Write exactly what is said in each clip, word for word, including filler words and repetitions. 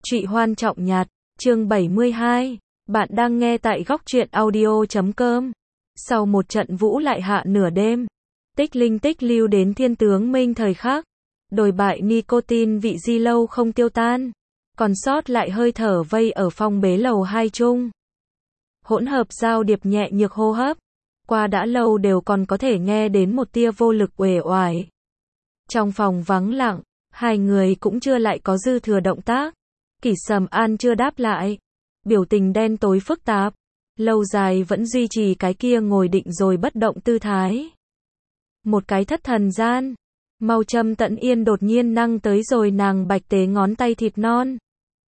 Trụy Hoan Trọng Nhạt, chương bảy mươi hai. Bạn đang nghe tại góc truyện audio chấm com. Sau một trận vũ lại hạ nửa đêm, tích linh tích lưu đến thiên tướng minh thời khắc. Đồi bại nicotine vị di lâu không tiêu tan, còn sót lại hơi thở vây ở phong bế lầu hai chung. Hỗn hợp giao điệp nhẹ nhược hô hấp, qua đã lâu đều còn có thể nghe đến một tia vô lực uể oải. Trong phòng vắng lặng, hai người cũng chưa lại có dư thừa động tác. Kỷ Sầm An chưa đáp lại, biểu tình đen tối phức tạp, lâu dài vẫn duy trì cái kia ngồi định rồi bất động tư thái. Một cái thất thần gian, Mau Châm Tận Yên đột nhiên năng tới rồi nàng bạch tế ngón tay thịt non.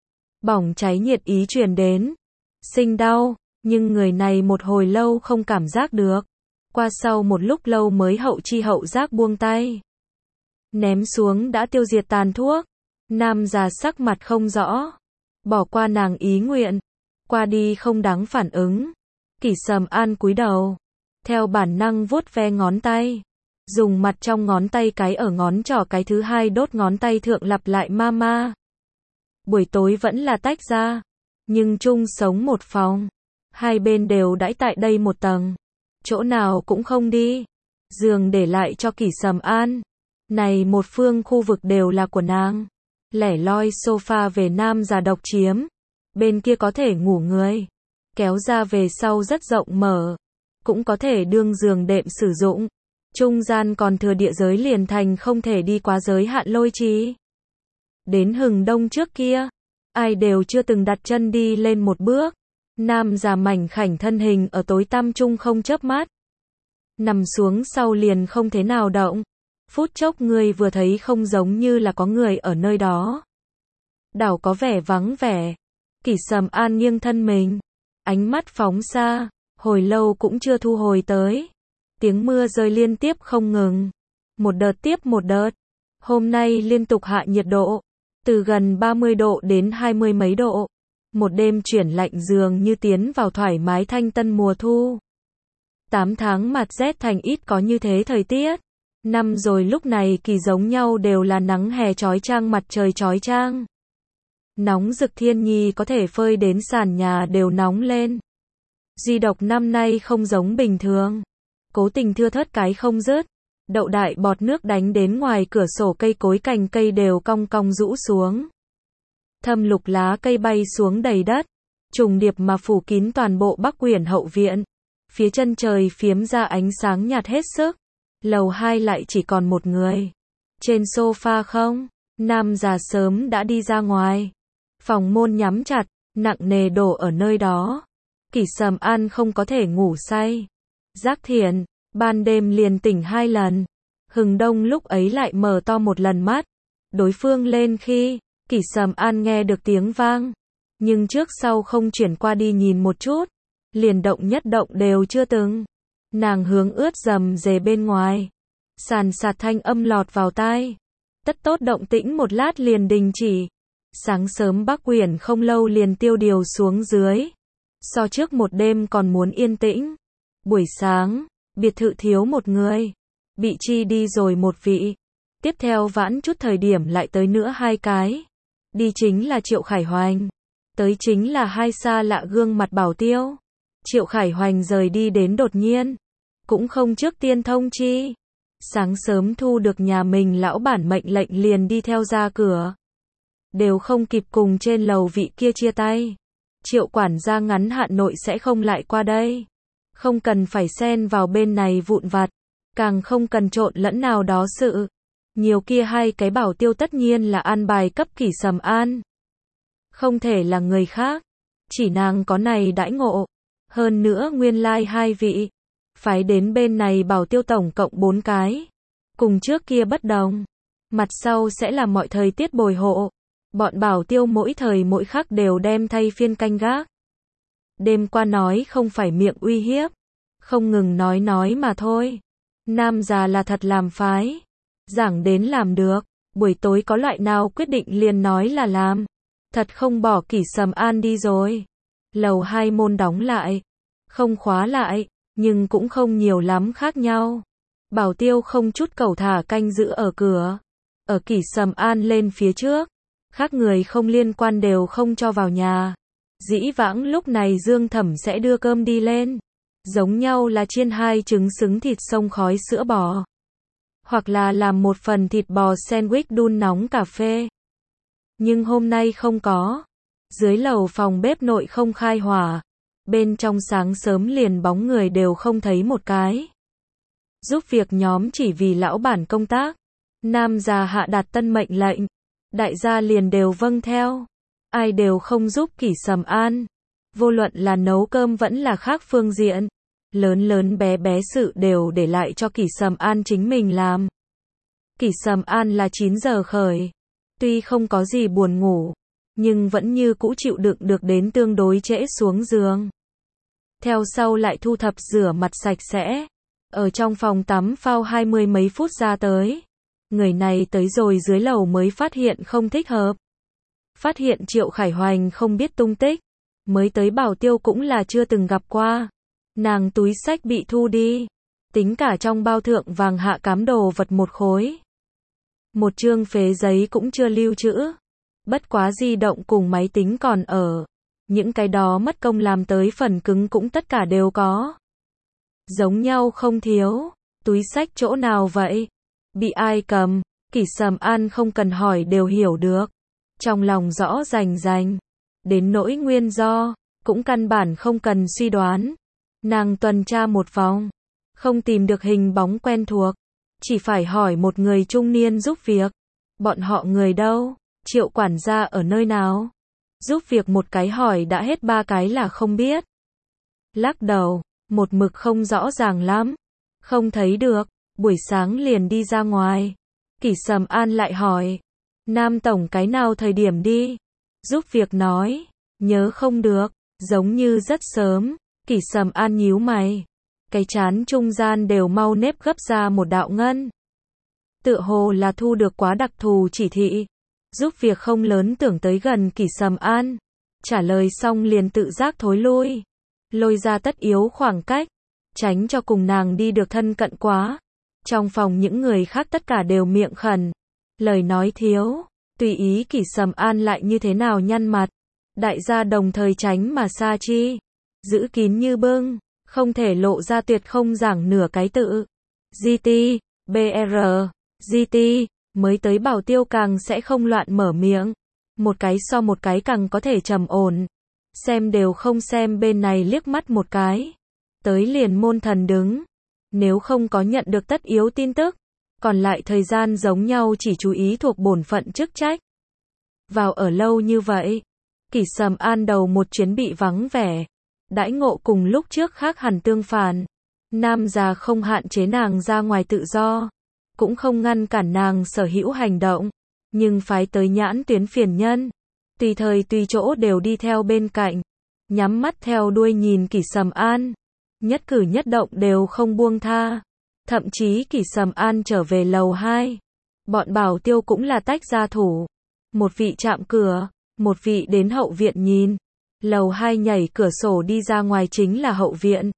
Bỏng cháy nhiệt ý truyền đến, sinh đau, nhưng người này một hồi lâu không cảm giác được. Qua sau một lúc lâu mới hậu chi hậu giác buông tay. Ném xuống đã tiêu diệt tàn thuốc. Nam già sắc mặt không rõ, bỏ qua nàng ý nguyện, qua đi không đáng phản ứng. Kỷ Sầm An cúi đầu, theo bản năng vuốt ve ngón tay, dùng mặt trong ngón tay cái ở ngón trỏ cái thứ hai đốt ngón tay thượng lặp lại mama. Buổi tối vẫn là tách ra, nhưng chung sống một phòng, hai bên đều đãi tại đây một tầng, chỗ nào cũng không đi. Giường để lại cho Kỷ Sầm An, này một phương khu vực đều là của nàng. Lẻ loi sofa về nam già độc chiếm, bên kia có thể ngủ người, kéo ra về sau rất rộng mở, cũng có thể đương giường đệm sử dụng, trung gian còn thừa địa giới liền thành không thể đi quá giới hạn lôi trì. Đến hừng đông trước kia, ai đều chưa từng đặt chân đi lên một bước, nam già mảnh khảnh thân hình ở tối tăm trung không chớp mắt, nằm xuống sau liền không thế nào động. Phút chốc người vừa thấy không giống như là có người ở nơi đó. Đảo có vẻ vắng vẻ. Kỷ Sầm An nghiêng thân mình, ánh mắt phóng xa, hồi lâu cũng chưa thu hồi tới. Tiếng mưa rơi liên tiếp không ngừng, một đợt tiếp một đợt. Hôm nay liên tục hạ nhiệt độ, từ gần ba mươi độ đến hai mươi mấy độ. Một đêm chuyển lạnh dường như tiến vào thoải mái thanh tân mùa thu. Tám tháng mặt rét thành ít có như thế thời tiết. Năm rồi lúc này kỳ giống nhau đều là nắng hè chói chang, mặt trời chói chang. Nóng rực thiên nhi có thể phơi đến sàn nhà đều nóng lên. Duy độc năm nay không giống bình thường, cố tình thưa thớt cái không dứt. Đậu đại bọt nước đánh đến ngoài cửa sổ, cây cối cành cây đều cong cong rũ xuống. Thâm lục lá cây bay xuống đầy đất, trùng điệp mà phủ kín toàn bộ Bắc Quyển hậu viện. Phía chân trời phiếm ra ánh sáng nhạt hết sức. Lầu hai lại chỉ còn một người. Trên sofa không, nam già sớm đã đi ra ngoài. Phòng môn nhắm chặt, nặng nề đổ ở nơi đó. Kỷ Sầm An không có thể ngủ say. Giác Thiện, ban đêm liền tỉnh hai lần. Hừng đông lúc ấy lại mở to một lần mắt. Đối phương lên khi, Kỷ Sầm An nghe được tiếng vang. Nhưng trước sau không chuyển qua đi nhìn một chút. Liền động nhất động đều chưa từng. Nàng hướng ướt dầm dề bên ngoài. Sàn sạt thanh âm lọt vào tai. Tất tốt động tĩnh một lát liền đình chỉ. Sáng sớm Bắc Quyển không lâu liền tiêu điều xuống dưới. So trước một đêm còn muốn yên tĩnh. Buổi sáng, biệt thự thiếu một người. Bị chi đi rồi một vị. Tiếp theo vãn chút thời điểm lại tới nữa hai cái. Đi chính là Triệu Khải Hoành. Tới chính là hai xa lạ gương mặt Bảo Tiêu. Triệu Khải Hoành rời đi đến đột nhiên. Cũng không trước tiên thông chi. Sáng sớm thu được nhà mình lão bản mệnh lệnh liền đi theo ra cửa. Đều không kịp cùng trên lầu vị kia chia tay. Triệu quản gia ngắn hạn nội sẽ không lại qua đây. Không cần phải xen vào bên này vụn vặt. Càng không cần trộn lẫn nào đó sự. Nhiều kia hai cái Bảo Tiêu tất nhiên là an bài cấp Kỷ Sầm An. Không thể là người khác. Chỉ nàng có này đãi ngộ. Hơn nữa nguyên lai like hai vị. Phái đến bên này Bảo Tiêu tổng cộng bốn cái. Cùng trước kia bất đồng. Mặt sau sẽ là mọi thời tiết bồi hộ. Bọn Bảo Tiêu mỗi thời mỗi khắc đều đem thay phiên canh gác. Đêm qua nói không phải miệng uy hiếp. Không ngừng nói nói mà thôi. Nam già là thật làm phái. Giảng đến làm được. Buổi tối có loại nào quyết định liền nói là làm. Thật không bỏ Kỷ Sầm An đi rồi. Lầu hai môn đóng lại. Không khóa lại. Nhưng cũng không nhiều lắm khác nhau. Bảo Tiêu không chút cầu thả canh giữ ở cửa. Ở Kỷ Sầm An lên phía trước. Khác người không liên quan đều không cho vào nhà. Dĩ vãng lúc này Dương Thẩm sẽ đưa cơm đi lên. Giống nhau là chiên hai trứng xứng thịt xông khói sữa bò. Hoặc là làm một phần thịt bò sandwich đun nóng cà phê. Nhưng hôm nay không có. Dưới lầu phòng bếp nội không khai hỏa. Bên trong sáng sớm liền bóng người đều không thấy một cái. Giúp việc nhóm chỉ vì lão bản công tác. Nam già hạ đạt tân mệnh lệnh. Đại gia liền đều vâng theo. Ai đều không giúp Kỷ Sầm An. Vô luận là nấu cơm vẫn là khác phương diện. Lớn lớn bé bé sự đều để lại cho Kỷ Sầm An chính mình làm. Kỷ Sầm An là chín giờ khởi. Tuy không có gì buồn ngủ, nhưng vẫn như cũ chịu đựng được đến tương đối trễ xuống giường. Theo sau lại thu thập rửa mặt sạch sẽ. Ở trong phòng tắm phao hai mươi mấy phút ra tới. Người này tới rồi dưới lầu mới phát hiện không thích hợp. Phát hiện Triệu Khải Hoành không biết tung tích. Mới tới Bảo Tiêu cũng là chưa từng gặp qua. Nàng túi xách bị thu đi. Tính cả trong bao thượng vàng hạ cám đồ vật một khối. Một chương phế giấy cũng chưa lưu trữ. Bất quá di động cùng máy tính còn ở. Những cái đó mất công làm tới phần cứng cũng tất cả đều có. Giống nhau không thiếu. Túi xách chỗ nào vậy? Bị ai cầm? Kỷ Sầm An không cần hỏi đều hiểu được. Trong lòng rõ rành rành. Đến nỗi nguyên do, cũng căn bản không cần suy đoán. Nàng tuần tra một vòng. Không tìm được hình bóng quen thuộc. Chỉ phải hỏi một người trung niên giúp việc. Bọn họ người đâu? Triệu quản gia ở nơi nào? Giúp việc một cái hỏi đã hết ba cái là không biết. Lắc đầu, một mực không rõ ràng lắm. Không thấy được, buổi sáng liền đi ra ngoài. Kỷ Sầm An lại hỏi. Nam tổng cái nào thời điểm đi? Giúp việc nói. Nhớ không được, giống như rất sớm. Kỷ Sầm An nhíu mày. Cái trán trung gian đều mau nếp gấp ra một đạo ngân. Tựa hồ là thu được quá đặc thù chỉ thị. Giúp việc không lớn tưởng tới gần Kỷ Sầm An. Trả lời xong liền tự giác thối lui. Lôi ra tất yếu khoảng cách. Tránh cho cùng nàng đi được thân cận quá. Trong phòng những người khác tất cả đều miệng khẩn. Lời nói thiếu. Tùy ý Kỷ Sầm An lại như thế nào nhăn mặt. Đại gia đồng thời tránh mà xa chi. Giữ kín như bưng. Không thể lộ ra tuyệt không giảng nửa cái tự. giê tê, bê rờ, giê tê, mới tới Bảo Tiêu càng sẽ không loạn mở miệng. Một cái so một cái càng có thể trầm ổn. Xem đều không xem bên này liếc mắt một cái. Tới liền môn thần đứng. Nếu không có nhận được tất yếu tin tức. Còn lại thời gian giống nhau chỉ chú ý thuộc bổn phận chức trách. Vào ở lâu như vậy. Kỷ Sầm An đầu một chuyến bị vắng vẻ. Đãi ngộ cùng lúc trước khác hẳn tương phản. Nam già không hạn chế nàng ra ngoài tự do. Cũng không ngăn cản nàng sở hữu hành động. Nhưng phái tới nhãn tuyến phiền nhân. Tùy thời tùy chỗ đều đi theo bên cạnh. Nhắm mắt theo đuôi nhìn Kỷ Sầm An. Nhất cử nhất động đều không buông tha. Thậm chí Kỷ Sầm An trở về lầu hai. Bọn Bảo Tiêu cũng là tách ra thủ. Một vị chạm cửa. Một vị đến hậu viện nhìn. Lầu hai nhảy cửa sổ đi ra ngoài chính là hậu viện.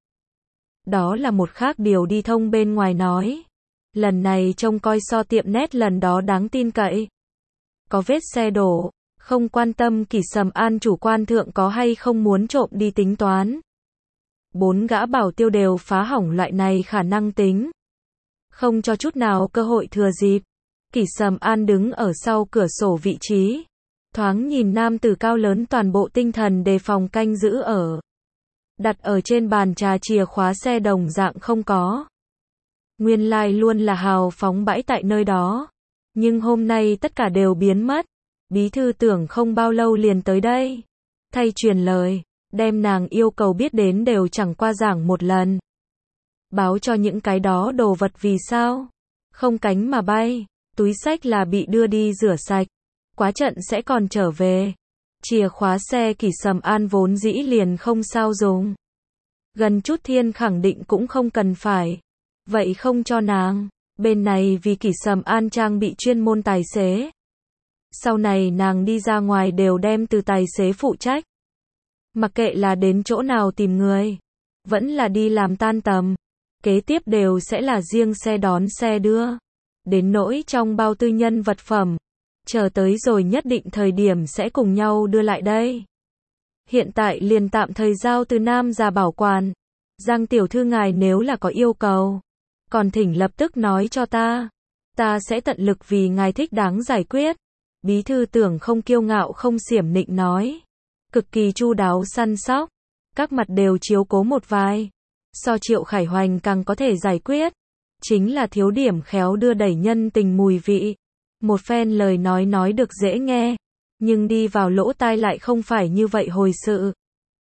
Đó là một khác điều đi thông bên ngoài nói. Lần này trông coi so tiệm nét lần đó đáng tin cậy. Có vết xe đổ. Không quan tâm Kỷ Sầm An chủ quan thượng có hay không muốn trộm đi tính toán. Bốn gã Bảo Tiêu đều phá hỏng loại này khả năng tính. Không cho chút nào cơ hội thừa dịp. Kỷ Sầm An đứng ở sau cửa sổ vị trí. Thoáng nhìn nam tử cao lớn toàn bộ tinh thần đề phòng canh giữ ở. Đặt ở trên bàn trà chìa khóa xe đồng dạng không có. Nguyên lai luôn là hào phóng bãi tại nơi đó. Nhưng hôm nay tất cả đều biến mất. Bí thư tưởng không bao lâu liền tới đây. Thay truyền lời, đem nàng yêu cầu biết đến đều chẳng qua giảng một lần. Báo cho những cái đó đồ vật vì sao? Không cánh mà bay, túi xách là bị đưa đi rửa sạch. Quá trận sẽ còn trở về. Chìa khóa xe Kỷ Sầm An vốn dĩ liền không sao dùng. Gần chút thiên khẳng định cũng không cần phải. Vậy không cho nàng. Bên này vì Kỷ Sầm An trang bị chuyên môn tài xế. Sau này nàng đi ra ngoài đều đem từ tài xế phụ trách. Mặc kệ là đến chỗ nào tìm người. Vẫn là đi làm tan tầm. Kế tiếp đều sẽ là riêng xe đón xe đưa. Đến nỗi trong bao tư nhân vật phẩm. Chờ tới rồi nhất định thời điểm sẽ cùng nhau đưa lại đây. Hiện tại liền tạm thời giao từ Nam già bảo quản. Giang tiểu thư ngài nếu là có yêu cầu, còn thỉnh lập tức nói cho ta. Ta sẽ tận lực vì ngài thích đáng giải quyết. Bí thư Tưởng không kiêu ngạo không xiểm nịnh nói. Cực kỳ chu đáo săn sóc. Các mặt đều chiếu cố một vài. So Triệu Khải Hoành càng có thể giải quyết. Chính là thiếu điểm khéo đưa đẩy nhân tình mùi vị. Một phen lời nói nói được dễ nghe. Nhưng đi vào lỗ tai lại không phải như vậy hồi sự.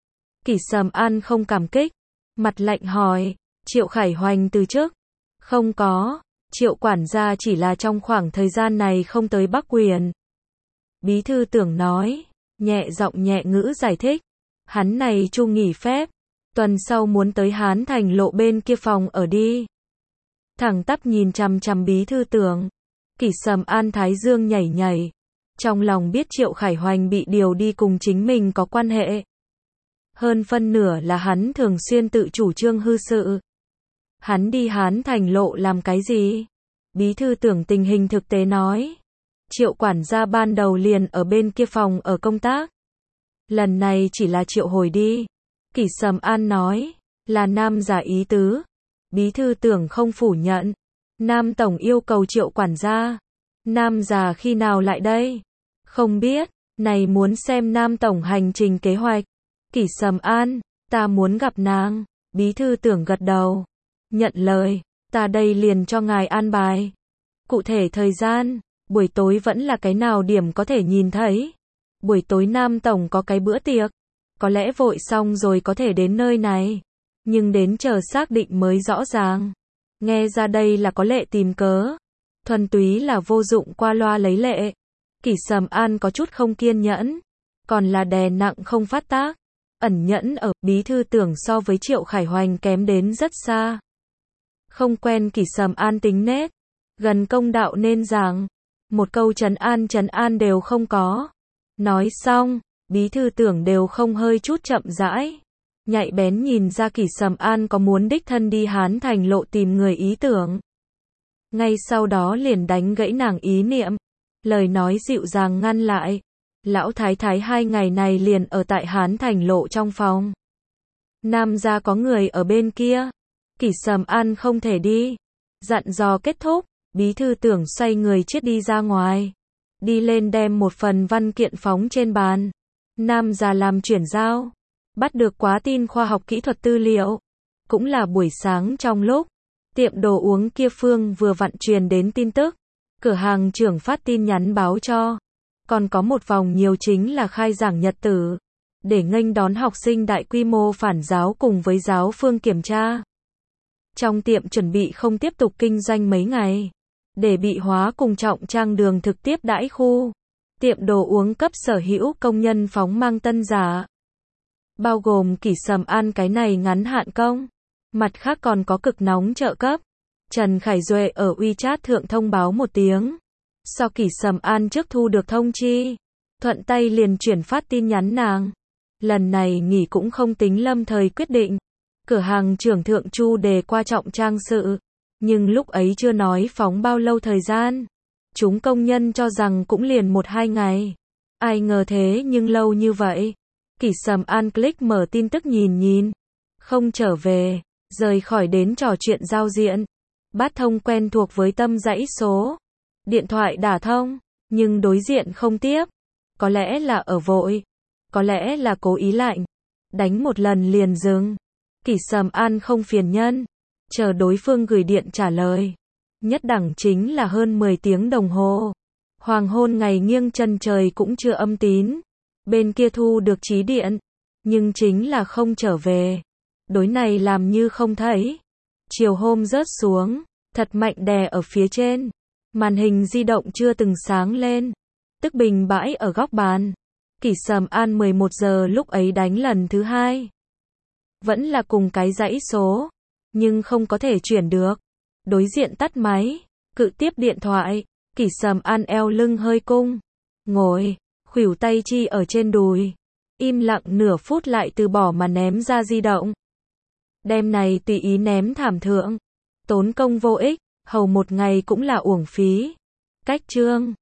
Kỷ Sầm An không cảm kích. Mặt lạnh hỏi. Triệu Khải Hoành từ chức. Không có. Triệu quản gia chỉ là trong khoảng thời gian này không tới Bắc Quyền. Bí thư Tưởng nói. Nhẹ giọng nhẹ ngữ giải thích. Hắn này chu nghỉ phép. Tuần sau muốn tới Hán Thành lộ bên kia phòng ở đi. Thẳng tắp nhìn chằm chằm bí thư Tưởng. Kỷ Sầm An thái dương nhảy nhảy. Trong lòng biết Triệu Khải Hoành bị điều đi cùng chính mình có quan hệ. Hơn phân nửa là hắn thường xuyên tự chủ trương hư sự. Hắn đi Hán Thành lộ làm cái gì? Bí thư Tưởng tình hình thực tế nói. Triệu quản gia ban đầu liền ở bên kia phòng ở công tác. Lần này chỉ là triệu hồi đi. Kỷ Sầm An nói. Là Nam giả ý tứ. Bí thư Tưởng không phủ nhận. Nam tổng yêu cầu Triệu quản gia. Nam già khi nào lại đây? Không biết. Này muốn xem Nam tổng hành trình kế hoạch. Kỷ Sầm An. Ta muốn gặp nàng. Bí thư Tưởng gật đầu. Nhận lời. Ta đây liền cho ngài an bài. Cụ thể thời gian. Buổi tối vẫn là cái nào điểm có thể nhìn thấy. Buổi tối Nam tổng có cái bữa tiệc. Có lẽ vội xong rồi có thể đến nơi này. Nhưng đến chờ xác định mới rõ ràng. Nghe ra đây là có lệ tìm cớ. Thuần túy là vô dụng qua loa lấy lệ. Kỷ Sầm An có chút không kiên nhẫn. Còn là đè nặng không phát tác. Ẩn nhẫn ở bí thư Tưởng so với Triệu Khải Hoành kém đến rất xa. Không quen Kỷ Sầm An tính nết. Gần công đạo nên rằng. Một câu trấn an trấn an đều không có. Nói xong, bí thư Tưởng đều không hơi chút chậm rãi. Nhạy bén nhìn ra Kỷ Sầm An có muốn đích thân đi Hán Thành lộ tìm người ý tưởng. Ngay sau đó liền đánh gãy nàng ý niệm. Lời nói dịu dàng ngăn lại. Lão thái thái hai ngày này liền ở tại Hán Thành lộ trong phòng. Nam gia có người ở bên kia. Kỷ Sầm An không thể đi. Dặn dò kết thúc, bí thư Tưởng xoay người chiết đi ra ngoài. Đi lên đem một phần văn kiện phóng trên bàn. Nam gia làm chuyển giao. Bắt được quá tin khoa học kỹ thuật tư liệu. Cũng là buổi sáng trong lúc tiệm đồ uống kia phương vừa vặn truyền đến tin tức. Cửa hàng trưởng phát tin nhắn báo cho. Còn có một vòng nhiều chính là khai giảng nhật tử. Để nghênh đón học sinh đại quy mô phản giáo cùng với giáo phương kiểm tra. Trong tiệm chuẩn bị không tiếp tục kinh doanh mấy ngày. Để bị hóa cùng trọng trang đường thực tiếp đãi khu. Tiệm đồ uống cấp sở hữu công nhân phóng mang tân giả. Bao gồm Kỷ Sầm An cái này ngắn hạn công. Mặt khác còn có cực nóng trợ cấp. Trần Khải Duệ ở WeChat thượng thông báo một tiếng. Sau Kỷ Sầm An trước thu được thông chi. Thuận tay liền chuyển phát tin nhắn nàng. Lần này nghỉ cũng không tính lâm thời quyết định. Cửa hàng trưởng thượng Chu đề qua trọng trang sự. Nhưng lúc ấy chưa nói phóng bao lâu thời gian. Chúng công nhân cho rằng cũng liền một hai ngày. Ai ngờ thế nhưng lâu như vậy. Kỷ Sầm An click mở tin tức nhìn nhìn. Không trở về. Rời khỏi đến trò chuyện giao diện. Bát thông quen thuộc với tâm dãy số. Điện thoại đả thông. Nhưng đối diện không tiếp. Có lẽ là ở vội. Có lẽ là cố ý lạnh. Đánh một lần liền dừng. Kỷ Sầm An không phiền nhân. Chờ đối phương gửi điện trả lời. Nhất đẳng chính là hơn mười tiếng đồng hồ. Hoàng hôn ngày nghiêng chân trời cũng chưa âm tín. Bên kia thu được chí điện. Nhưng chính là không trở về. Đối này làm như không thấy. Chiều hôm rớt xuống. Thật mạnh đè ở phía trên. Màn hình di động chưa từng sáng lên. Tức bình bãi ở góc bàn. Kỷ Sầm An mười một giờ lúc ấy đánh lần thứ hai. Vẫn là cùng cái dãy số. Nhưng không có thể chuyển được. Đối diện tắt máy. Cự tiếp điện thoại. Kỷ Sầm An eo lưng hơi cung. Ngồi. Khuỷu tay chi ở trên đùi. Im lặng nửa phút lại từ bỏ mà ném ra di động. Đem này tùy ý ném thảm thượng. Tốn công vô ích. Hầu một ngày cũng là uổng phí. Cách chương.